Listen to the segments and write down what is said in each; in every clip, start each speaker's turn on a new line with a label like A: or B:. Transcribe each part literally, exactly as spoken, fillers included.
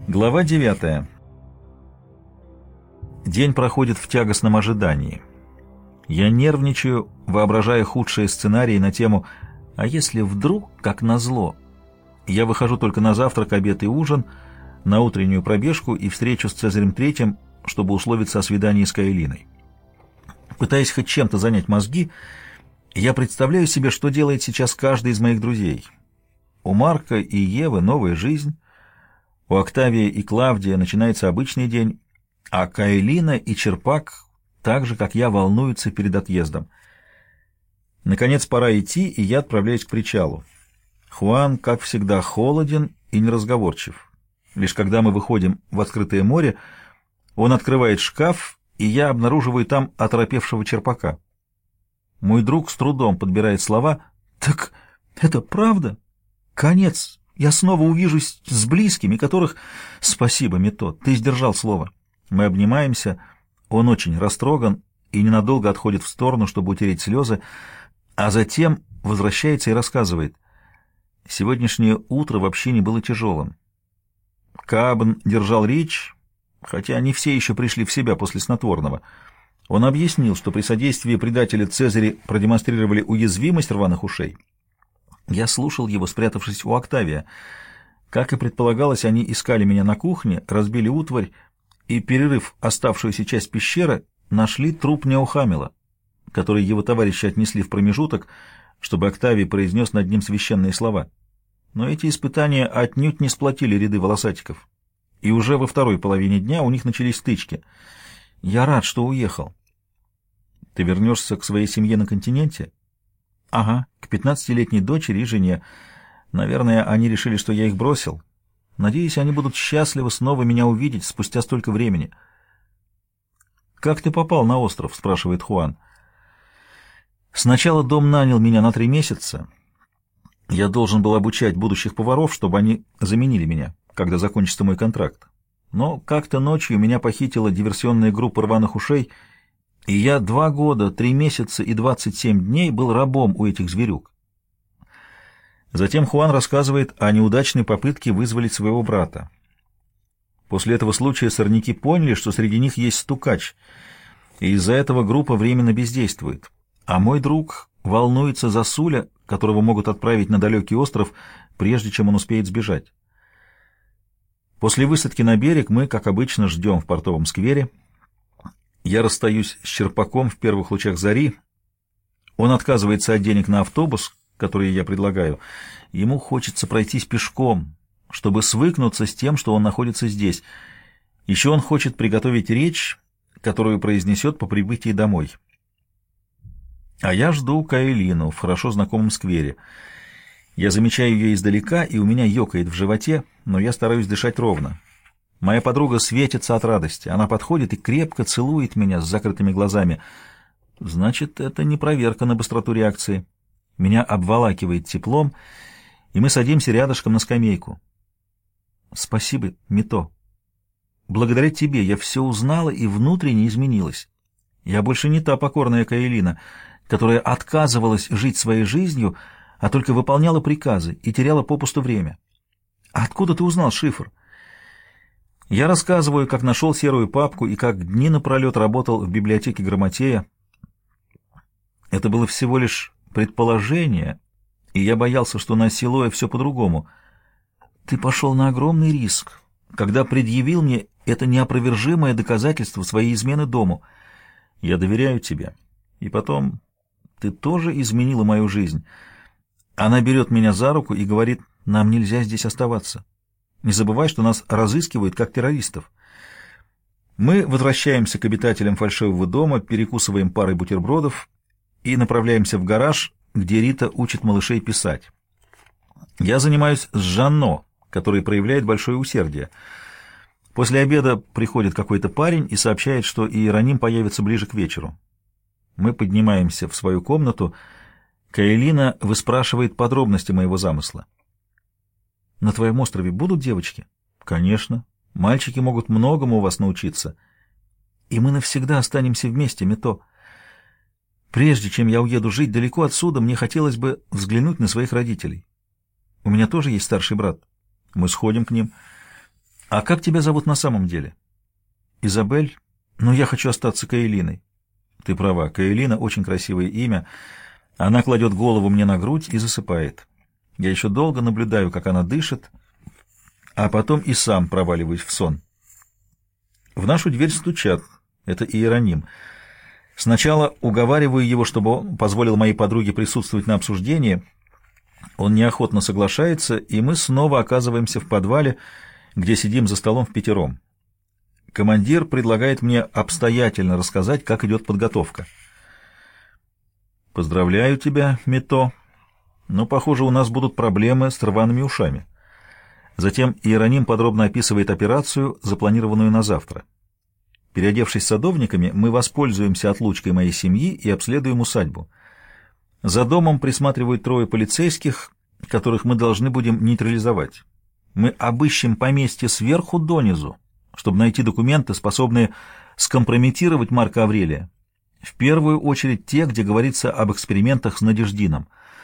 A: Глава девятая. День проходит в тягостном ожидании. Я нервничаю, воображая худшие сценарии на тему «А если вдруг, как назло?» Я выхожу только на завтрак, обед и ужин, на утреннюю пробежку и встречу с Цезарем Третьим, чтобы условиться о свидании с Каэлиной. Пытаясь хоть чем-то занять мозги, я представляю себе, что делает сейчас каждый из моих друзей. У Марка и Евы новая жизнь, у Октавия и Клавдия начинается обычный день, а Каэлина и Черпак, так же, как я, волнуются перед отъездом. Наконец, пора идти, и я отправляюсь к причалу. Хуан, как всегда, холоден и неразговорчив. Лишь когда мы выходим в открытое море, он открывает шкаф, и я обнаруживаю там оторопевшего Черпака. Мой друг с трудом подбирает слова. «Так это правда? Конец. Я снова увижусь с близкими, которых...» «Спасибо, Мито, ты сдержал слово». Мы обнимаемся. Он очень растроган и ненадолго отходит в сторону, чтобы утереть слезы, а затем возвращается и рассказывает. Сегодняшнее утро вообще не было тяжелым. Каабн держал речь, хотя не все еще пришли в себя после снотворного. Он объяснил, что при содействии предателя Цезари продемонстрировали уязвимость рваных ушей. Я слушал его, спрятавшись у Октавия. Как и предполагалось, они искали меня на кухне, разбили утварь и, перерыв оставшуюся часть пещеры, нашли труп Неохамила, который его товарищи отнесли в промежуток, чтобы Октавий произнес над ним священные слова. Но эти испытания отнюдь не сплотили ряды волосатиков, и уже во второй половине дня у них начались стычки. Я рад, что уехал. Ты вернешься к своей семье на континенте? Ага, к пятнадцатилетней дочери и жене. Наверное, они решили, что я их бросил. Надеюсь, они будут счастливы снова меня увидеть спустя столько времени. «Как ты попал на остров?» — спрашивает Хуан. «Сначала дом нанял меня на три месяца. Я должен был обучать будущих поваров, чтобы они заменили меня, когда закончится мой контракт. Но как-то ночью меня похитила диверсионная группа рваных ушей, и я два года, три месяца и двадцать семь дней был рабом у этих зверюк». Затем Хуан рассказывает о неудачной попытке вызволить своего брата. После этого случая сорняки поняли, что среди них есть стукач, и из-за этого группа временно бездействует. А мой друг волнуется за Суля, которого могут отправить на далекий остров, прежде чем он успеет сбежать. После высадки на берег мы, как обычно, ждем в портовом сквере. Я расстаюсь с Черпаком в первых лучах зари. Он отказывается от денег на автобус, которые я предлагаю. Ему хочется пройтись пешком, чтобы свыкнуться с тем, что он находится здесь. Еще он хочет приготовить речь, которую произнесет по прибытии домой. А я жду Каэлину в хорошо знакомом сквере. Я замечаю ее издалека, и у меня ёкает в животе, но я стараюсь дышать ровно. Моя подруга светится от радости. Она подходит и крепко целует меня с закрытыми глазами. Значит, это не проверка на быстроту реакции. Меня обволакивает теплом, и мы садимся рядышком на скамейку. Спасибо, Мито. Благодаря тебе я все узнала и внутренне изменилась. Я больше не та покорная Каэлина, которая отказывалась жить своей жизнью, а только выполняла приказы и теряла попусту время. А откуда ты узнал шифр? Я рассказываю, как нашел серую папку и как дни напролет работал в библиотеке Грамотея. Это было всего лишь предположение, и я боялся, что на Силое все по-другому. Ты пошел на огромный риск, когда предъявил мне это неопровержимое доказательство своей измены дому. Я доверяю тебе. И потом, ты тоже изменила мою жизнь. Она берет меня за руку и говорит, нам нельзя здесь оставаться. Не забывай, что нас разыскивают как террористов. Мы возвращаемся к обитателям фальшивого дома, перекусываем парой бутербродов и направляемся в гараж, где Рита учит малышей писать. Я занимаюсь с Жанно, который проявляет большое усердие. После обеда приходит какой-то парень и сообщает, что Иероним появится ближе к вечеру. Мы поднимаемся в свою комнату. Каэлина выспрашивает подробности моего замысла. «На твоем острове будут девочки?» «Конечно. Мальчики могут многому у вас научиться. И мы навсегда останемся вместе, Мито. Прежде чем я уеду жить далеко отсюда, мне хотелось бы взглянуть на своих родителей. У меня тоже есть старший брат. Мы сходим к ним. А как тебя зовут на самом деле? Изабель? Ну, я хочу остаться Каэлиной. Ты права, Каэлина — очень красивое имя. Она кладет голову мне на грудь и засыпает. Я еще долго наблюдаю, как она дышит, а потом и сам проваливаюсь в сон. В нашу дверь стучат. Это Иероним. Сначала уговариваю его, чтобы он позволил моей подруге присутствовать на обсуждении. Он неохотно соглашается, и мы снова оказываемся в подвале, где сидим за столом впятером. Командир предлагает мне обстоятельно рассказать, как идет подготовка. «Поздравляю тебя, Мито, но, похоже, у нас будут проблемы с рваными ушами». Затем Иероним подробно описывает операцию, запланированную на завтра. Переодевшись садовниками, мы воспользуемся отлучкой моей семьи и обследуем усадьбу. За домом присматривают трое полицейских, которых мы должны будем нейтрализовать. Мы обыщем поместье сверху донизу, чтобы найти документы, способные скомпрометировать Марка Аврелия. В первую очередь те, где говорится об экспериментах с Надеждином.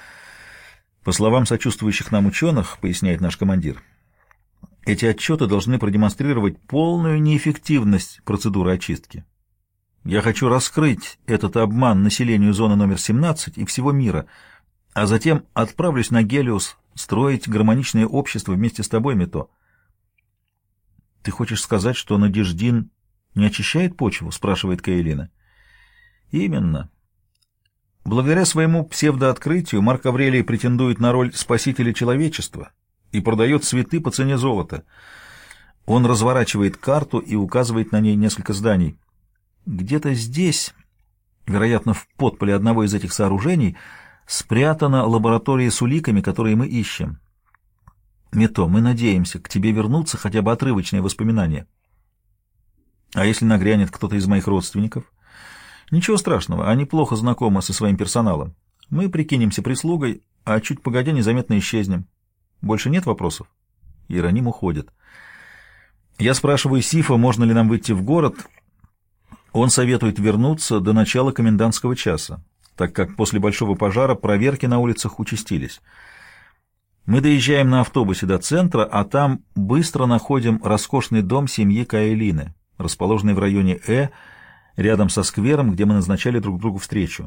A: По словам сочувствующих нам ученых, поясняет наш командир, эти отчеты должны продемонстрировать полную неэффективность процедуры очистки. Я хочу раскрыть этот обман населению зоны номер семнадцать и всего мира, а затем отправлюсь на Гелиос строить гармоничное общество вместе с тобой, Мито. Ты хочешь сказать, что Надеждин не очищает почву? Спрашивает Каэлина. Именно. Благодаря своему псевдооткрытию Марк Аврелий претендует на роль спасителя человечества и продает цветы по цене золота. Он разворачивает карту и указывает на ней несколько зданий. Где-то здесь, вероятно, в подполе одного из этих сооружений, спрятана лаборатория с уликами, которые мы ищем. Мито, мы надеемся к тебе вернуться хотя бы отрывочные воспоминания. А если нагрянет кто-то из моих родственников? Ничего страшного, они плохо знакомы со своим персоналом. Мы прикинемся прислугой, а чуть погодя незаметно исчезнем. Больше нет вопросов? Иероним уходит. Я спрашиваю Сифа, можно ли нам выйти в город. Он советует вернуться до начала комендантского часа, так как после большого пожара проверки на улицах участились. Мы доезжаем на автобусе до центра, а там быстро находим роскошный дом семьи Каэлины, расположенный в районе Э, рядом со сквером, где мы назначали друг другу встречу.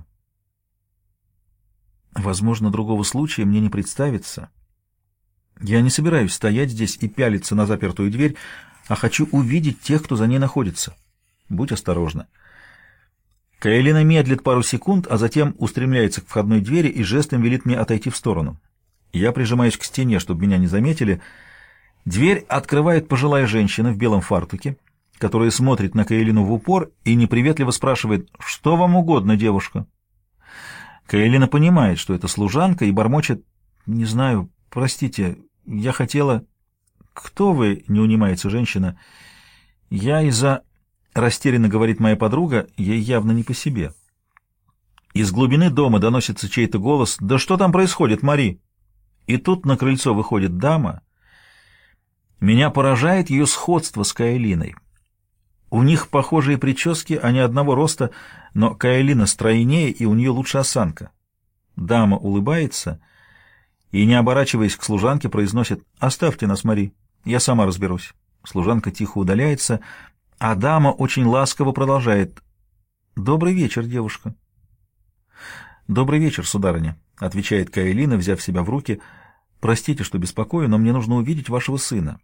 A: Возможно, другого случая мне не представится. Я не собираюсь стоять здесь и пялиться на запертую дверь, а хочу увидеть тех, кто за ней находится. Будь осторожна. Каэлина медлит пару секунд, а затем устремляется к входной двери и жестом велит мне отойти в сторону. Я прижимаюсь к стене, чтобы меня не заметили. Дверь открывает пожилая женщина в белом фартуке, которая смотрит на Каэлину в упор и неприветливо спрашивает: «Что вам угодно, девушка?» Каэлина понимает, что это служанка, и бормочет: «Не знаю, простите, я хотела...» «Кто вы?» — не унимается женщина. «Я из-за...» — растерянно говорит моя подруга, ей явно не по себе. Из глубины дома доносится чей-то голос: «Да что там происходит, Мари?» И тут на крыльцо выходит дама. Меня поражает ее сходство с Каэлиной. У них похожие прически, они одного роста, но Каэлина стройнее, и у нее лучше осанка. Дама улыбается и, не оборачиваясь к служанке, произносит: «Оставьте нас, Мари, я сама разберусь». Служанка тихо удаляется, а дама очень ласково продолжает: «Добрый вечер, девушка». «Добрый вечер, сударыня», — отвечает Каэлина, взяв себя в руки. «Простите, что беспокою, но мне нужно увидеть вашего сына».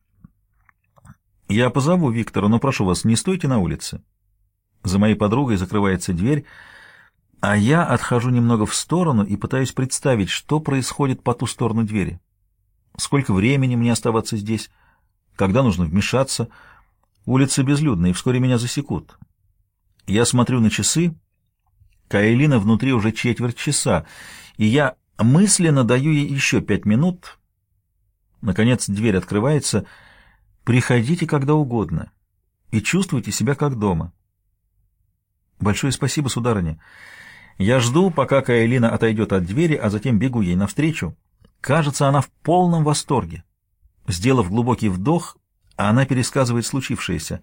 A: «Я позову Виктора, но прошу вас, не стойте на улице». За моей подругой закрывается дверь, а я отхожу немного в сторону и пытаюсь представить, что происходит по ту сторону двери. Сколько времени мне оставаться здесь? Когда нужно вмешаться? Улица безлюдная, и вскоре меня засекут. Я смотрю на часы. Каэлина внутри уже четверть часа, и я мысленно даю ей еще пять минут. Наконец дверь открывается. «Приходите когда угодно и чувствуйте себя как дома». «Большое спасибо, сударыня». Я жду, пока Каэлина отойдет от двери, а затем бегу ей навстречу. Кажется, она в полном восторге. Сделав глубокий вдох, она пересказывает случившееся.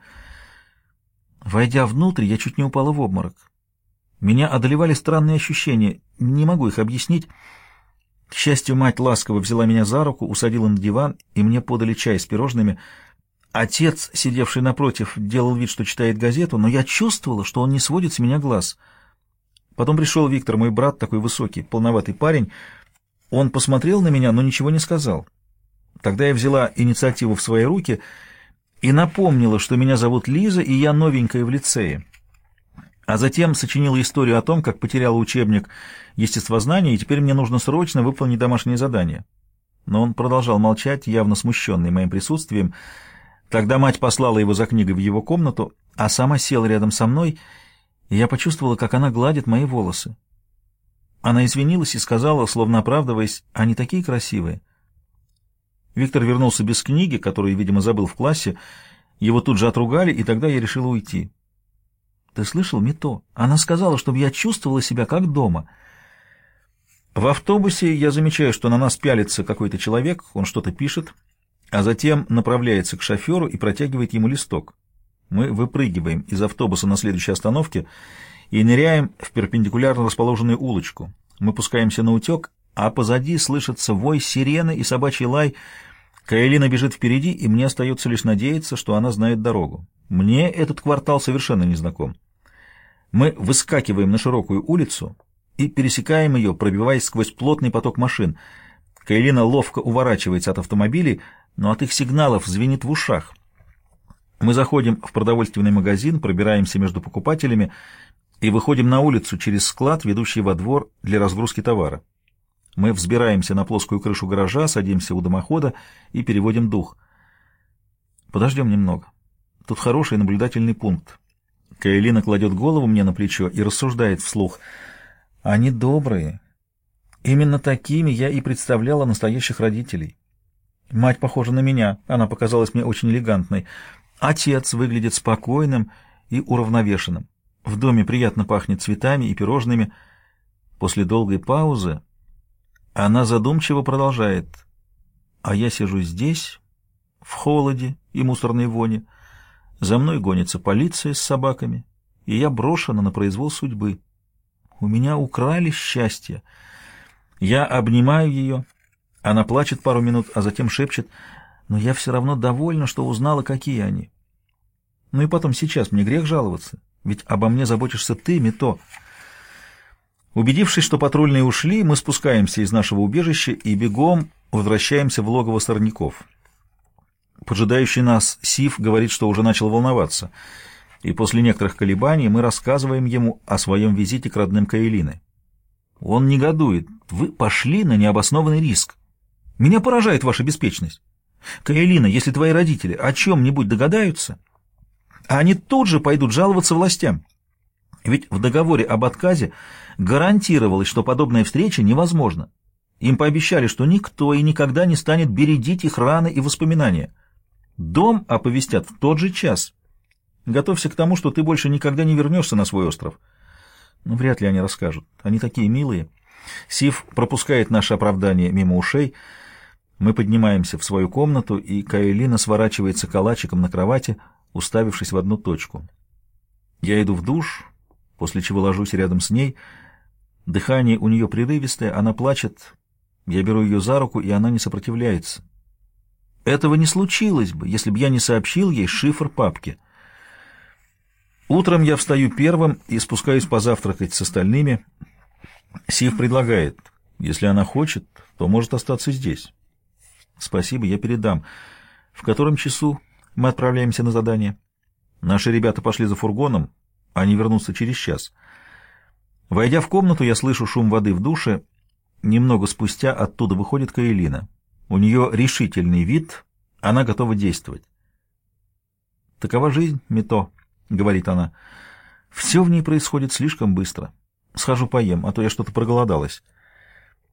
A: Войдя внутрь, я чуть не упала в обморок. Меня одолевали странные ощущения, не могу их объяснить. К счастью, мать ласково взяла меня за руку, усадила на диван, и мне подали чай с пирожными. Отец, сидевший напротив, делал вид, что читает газету, но я чувствовала, что он не сводит с меня глаз. Потом пришел Виктор, мой брат, такой высокий, полноватый парень. Он посмотрел на меня, но ничего не сказал. Тогда я взяла инициативу в свои руки и напомнила, что меня зовут Лиза, и я новенькая в лицее. А затем сочинила историю о том, как потеряла учебник естествознания, и теперь мне нужно срочно выполнить домашнее задание. Но он продолжал молчать, явно смущенный моим присутствием. Тогда мать послала его за книгой в его комнату, а сама села рядом со мной, и я почувствовала, как она гладит мои волосы. Она извинилась и сказала, словно оправдываясь: «Они такие красивые». Виктор вернулся без книги, которую, видимо, забыл в классе. Его тут же отругали, и тогда я решила уйти. «Ты слышал, Мито? Она сказала, чтобы я чувствовала себя как дома». В автобусе я замечаю, что на нас пялится какой-то человек, он что-то пишет, а затем направляется к шоферу и протягивает ему листок. Мы выпрыгиваем из автобуса на следующей остановке и ныряем в перпендикулярно расположенную улочку. Мы пускаемся на утек, а позади слышится вой сирены и собачий лай. Каэлина бежит впереди, и мне остается лишь надеяться, что она знает дорогу. Мне этот квартал совершенно не знаком. Мы выскакиваем на широкую улицу и пересекаем ее, пробиваясь сквозь плотный поток машин. Каэлина ловко уворачивается от автомобилей, но от их сигналов звенит в ушах. Мы заходим в продовольственный магазин, пробираемся между покупателями и выходим на улицу через склад, ведущий во двор для разгрузки товара. Мы взбираемся на плоскую крышу гаража, садимся у дымохода и переводим дух. Подождем немного. Тут хороший наблюдательный пункт. Каэлина кладет голову мне на плечо и рассуждает вслух. Они добрые. Именно такими я и представляла настоящих родителей. Мать похожа на меня, она показалась мне очень элегантной. Отец выглядит спокойным и уравновешенным. В доме приятно пахнет цветами и пирожными. После долгой паузы она задумчиво продолжает. А я сижу здесь, в холоде и мусорной воне. За мной гонится полиция с собаками, и я брошена на произвол судьбы. У меня украли счастье. Я обнимаю ее. Она плачет пару минут, а затем шепчет: «Но я все равно довольна, что узнала, какие они. Ну и потом, сейчас мне грех жаловаться, ведь обо мне заботишься ты, Мито». Убедившись, что патрульные ушли, мы спускаемся из нашего убежища и бегом возвращаемся в логово сорняков. Поджидающий нас Сив говорит, что уже начал волноваться, и после некоторых колебаний мы рассказываем ему о своем визите к родным Каэлины. Он негодует. «Вы пошли на необоснованный риск. Меня поражает ваша беспечность. Каэлина, если твои родители о чем-нибудь догадаются, они тут же пойдут жаловаться властям. Ведь в договоре об отказе гарантировалось, что подобная встреча невозможна. Им пообещали, что никто и никогда не станет бередить их раны и воспоминания. Дом оповестят в тот же час. Готовься к тому, что ты больше никогда не вернешься на свой остров». Ну, вряд ли они расскажут. Они такие милые. Сив пропускает наше оправдание мимо ушей. Мы поднимаемся в свою комнату, и Каэлина сворачивается калачиком на кровати, уставившись в одну точку. Я иду в душ, после чего ложусь рядом с ней. Дыхание у нее прерывистое, она плачет. Я беру ее за руку, и она не сопротивляется. Этого не случилось бы, если бы я не сообщил ей шифр папки. Утром я встаю первым и спускаюсь позавтракать с остальными. Сив предлагает: если она хочет, то может остаться здесь. Спасибо, я передам. В котором часу мы отправляемся на задание? Наши ребята пошли за фургоном, они вернутся через час. Войдя в комнату, я слышу шум воды в душе. Немного спустя оттуда выходит Каэлина. У нее решительный вид, она готова действовать. «Такова жизнь, Мито», — говорит она. «Все в ней происходит слишком быстро. Схожу поем, а то я что-то проголодалась».